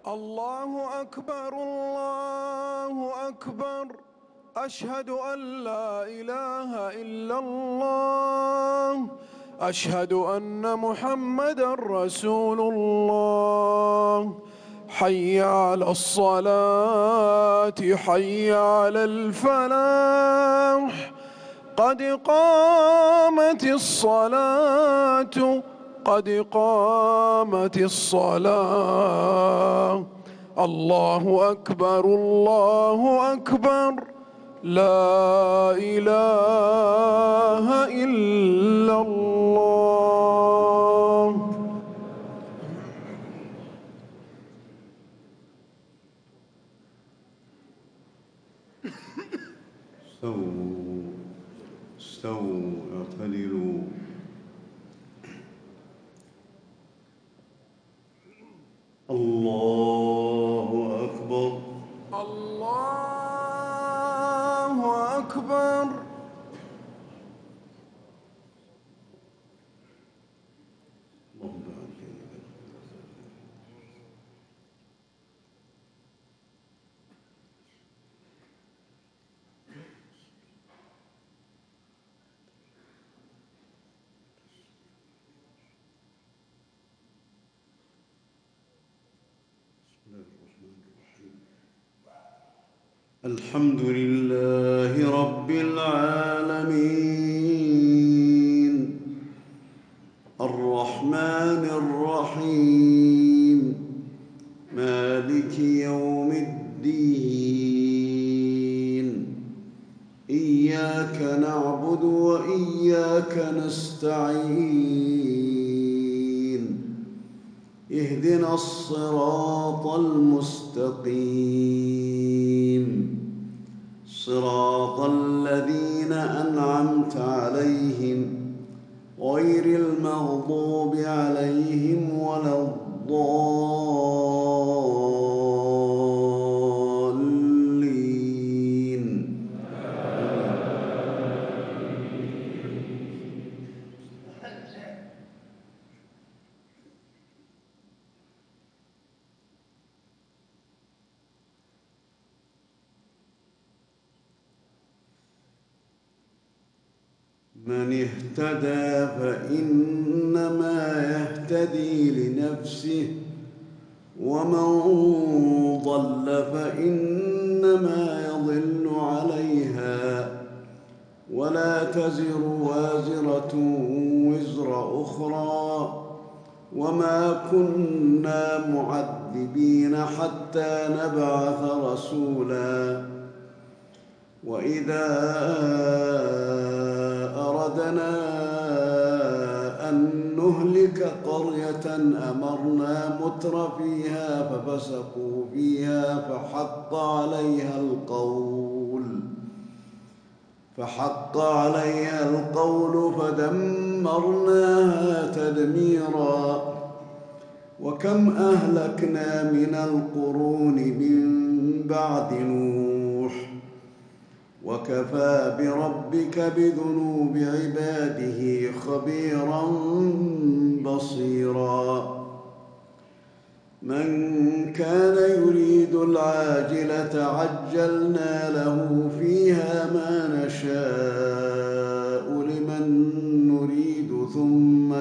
الله أكبر الله أكبر. أشهد أن لا إله إلا الله. أشهد أن محمدًا رسول الله. حي على الصلاة حي على الفلاح. قد قامت الصلاة قد قامت الصلاة. الله أكبر الله أكبر. لا إله إلا الله. استووا اعتدلوا. الله أكبر الله أكبر. الحمد لله رب العالمين الرحمن الرحيم مالك يوم الدين. إياك نعبد وإياك نستعين. اهدنا الصراط المستقيم صراط الذين أنعمت عليهم غير المغضوب عليهم ولا الضالين. من اهتدى فإنما يهتدي لنفسه ومن ضل فإنما يضل عليها ولا تزر وازرة وزر أخرى وما كنا معذبين حتى نبعث رسولا. وإذا أردنا أن نهلك قرية أمرنا متر فيها ففسقوا فيها فحق عليها القول فدمرناها تدميرا. وكم أهلكنا من القرون من بعد نوح وكفى بربك بذنوب عباده خبيرا بصيرا. من كان يريد العاجلة عجلنا له فيها ما نشاء لمن نريد ثم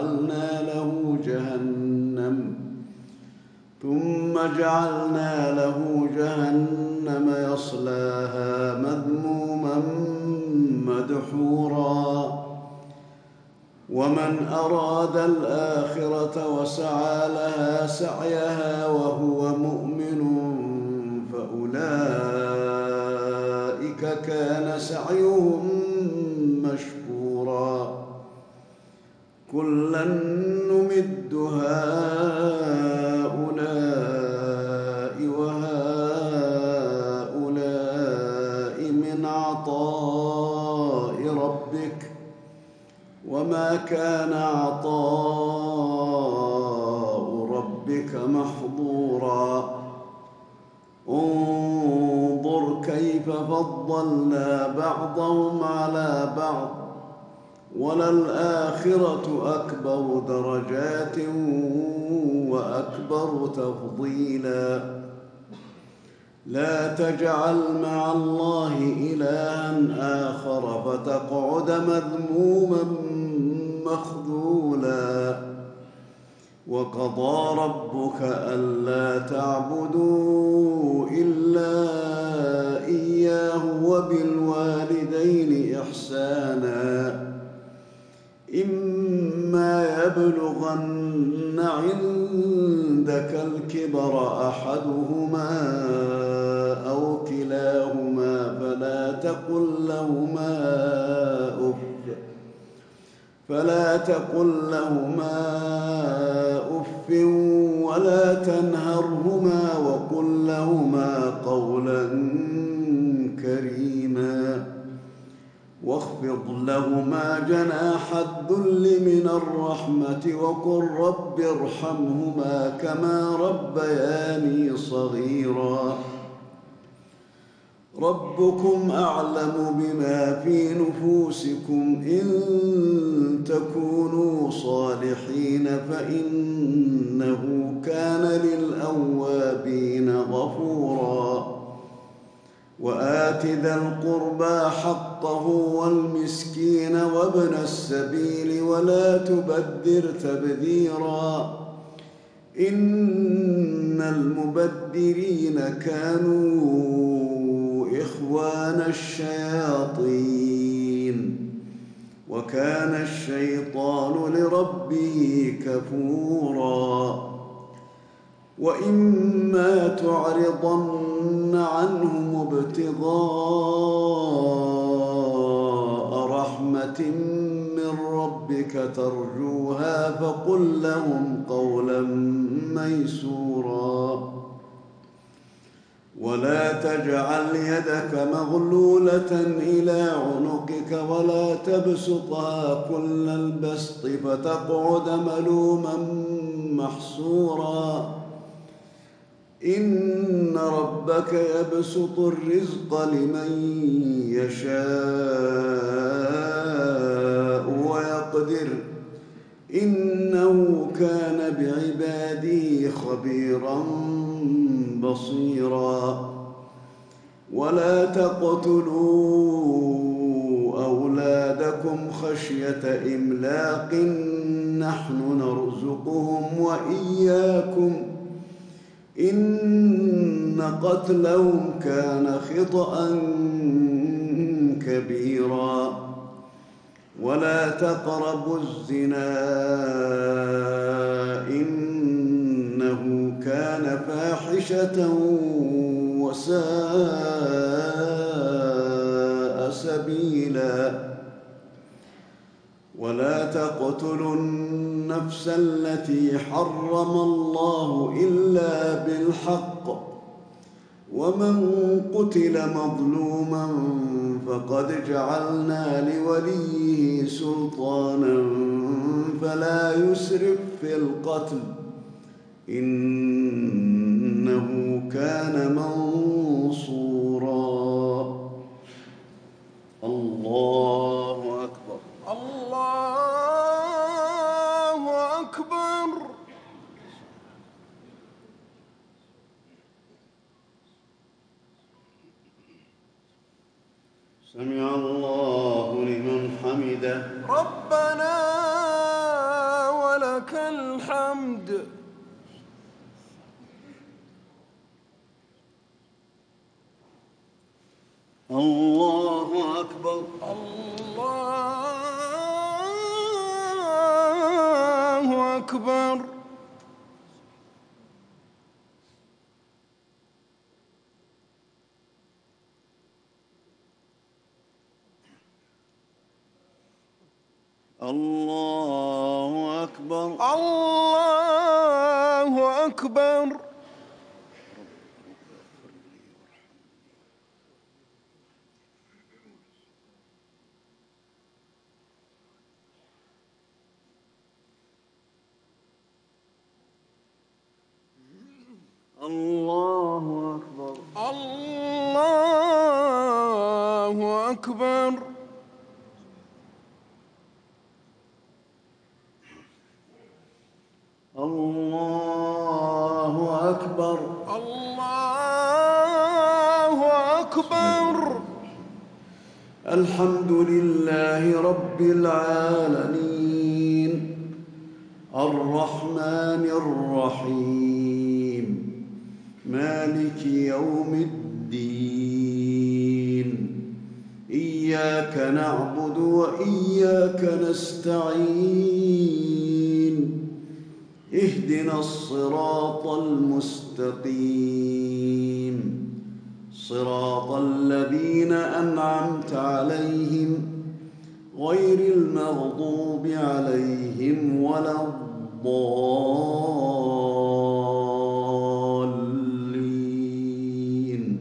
جعلنا له جهنم يصلاها مذموما مدحورا. ومن أراد الآخرة وسعى لها سعيها وهو مؤمن فأولئك كان سعيهم مشكورا. كلا نمد هؤلاء وهؤلاء من عطاء ربك وما كان عطاء ربك محظورا. انظر كيف فضلنا بعضهم على بعض وللآخرة أكبر درجات وأكبر تفضيلا لا تجعل مع الله إلها آخر فتقعد مذموما مخذولا وقضى ربك ألا تعبدوا إلا إياه وبالوالدين إحسانا إما يبلغن عندك الكبر أحدهما أو كلاهما فلا تقل لهما أف ولا تنهرهما وقل لهما قولا كريما واخفض لهما جناح الذل من الرحمة وقل رب ارحمهما كما ربياني صغيرا ربكم أعلم بما في نفوسكم إن تكونوا صالحين فإنه كان للأوابين غفورا وآت ذا القربى حقه والمسكين وابن السبيل ولا تبذر تبذيرا إن المبذرين كانوا إخوان الشياطين وكان الشيطان لربه كفورا وإما تعرضن عنهم ابتغاء رحمة من ربك ترجوها فقل لهم قولا ميسورا ولا تجعل يدك مغلولة إلى عنقك ولا تبسطها كل البسط فتقعد ملوما محسورا إن ربك يبسط الرزق لمن يشاء ويقدر إنه كان بعباده خبيرا بصيرا ولا تقتلوا أولادكم خشية إملاق نحن نرزقهم وإياكم إن قتلهم كان خطأ كبيرا ولا تقربوا الزنا إنه كان فاحشة وساء سبيلا ولا تقتلوا النفس التي حرم الله إلا بالحق ومن قتل مظلوما فقد جعلنا لوليه سلطانا فلا يسرف في القتل إنه كان منصورا الله أكبر الله أكبر سمع الله لمن حمده ربنا ولك الحمد الله أكبر الله أكبر الله أكبر الله أكبر الله أكبر الله أكبر الله الحمد لله رب العالمين الرحمن الرحيم مالك يوم الدين إياك نعبد وإياك نستعين اهدنا الصراط المستقيم صراط الذين أنعمت عليهم غير المغضوب عليهم ولا الضالين.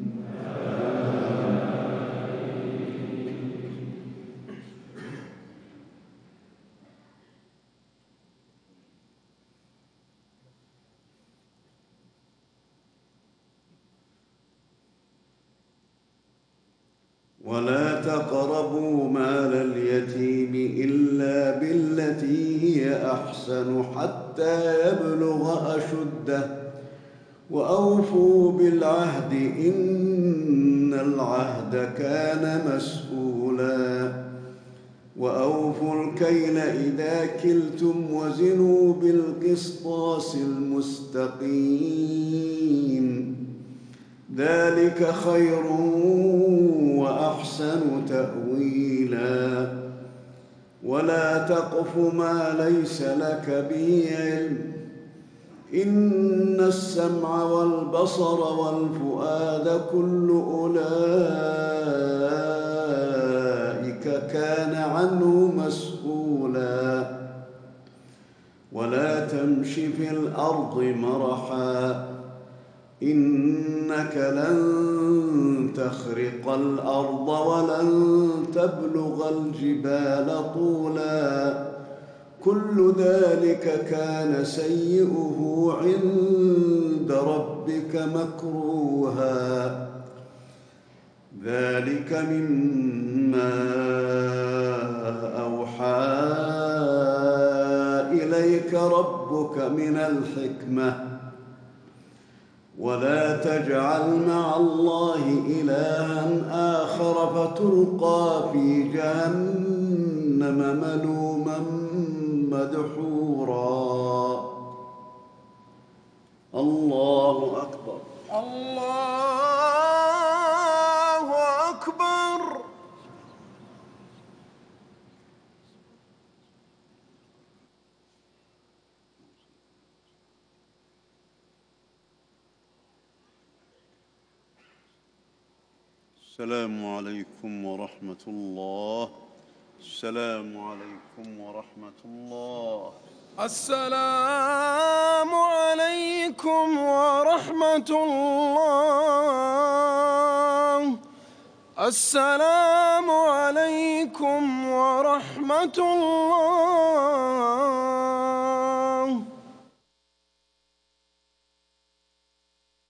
ولا تقربوا مال اليتيم إلا بالتي هي أحسن حتى يبلغ أشده وأوفوا بالعهد إن العهد كان مسؤولا وأوفوا الكيل إذا كلتم وزنوا بالقسطاس المستقيم ذلك خير وأحسن تأويلا ولا تقف ما ليس لك به علم إن السمع والبصر والفؤاد كل أولئك كان عنه مسؤولا ولا تمش في الأرض مرحا إنك لن تخرق الأرض ولن تبلغ الجبال طولا كل ذلك كان سيئه عند ربك مكروها ذلك مما أوحى إليك ربك من الحكمة ولا تجعل مع الله إلها آخر فتلقى في جهنم ملوما مدحورا. الله أكبر. الله أكبر. السلام عليكم ورحمة الله. السلام عليكم ورحمة الله. السلام عليكم ورحمة الله. السلام عليكم ورحمة الله.